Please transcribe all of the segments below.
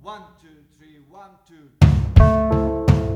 One, two, three, one, two.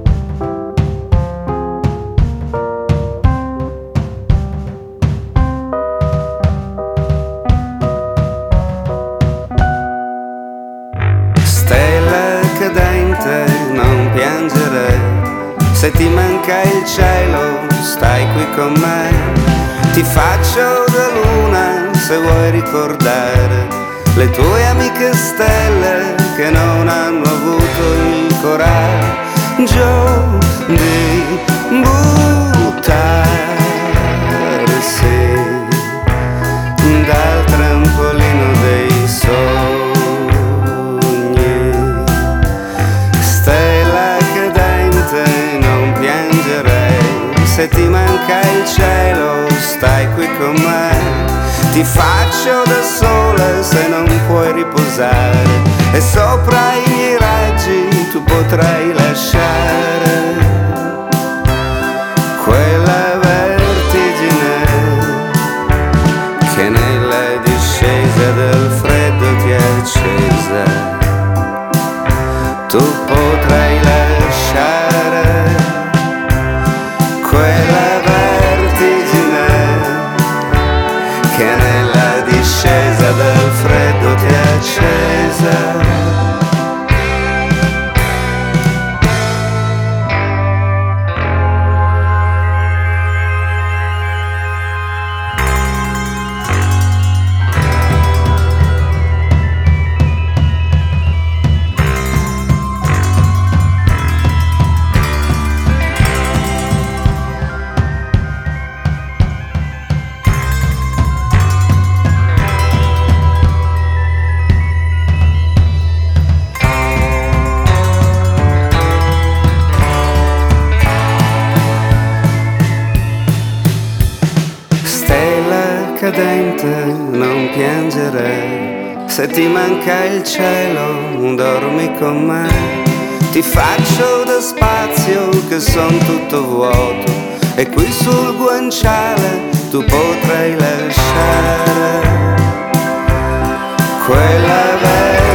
Stella cadente, non piangere, se ti manca il cielo, stai qui con me. Ti faccio da luna se vuoi ricordare le tue amiche stelle che non hanno avuto il coraggio di buttarsi dal trampolino dei sogni. Stella cadente, non piangere, se ti manca il cielo, stai qui con me. Ti faccio da sole se non puoi riposare, e sopra i miei raggi tu potrai lasciare quella vertigine che nella discesa del freddo ti ha accesa. Tu potrai lasciare quella vertigine che nella discesa del freddo ti è accesa. Cadente, non piangere, se ti manca il cielo, dormi con me. Ti faccio da spazio che son tutto vuoto, e qui sul guanciale tu potrai lasciare quella vera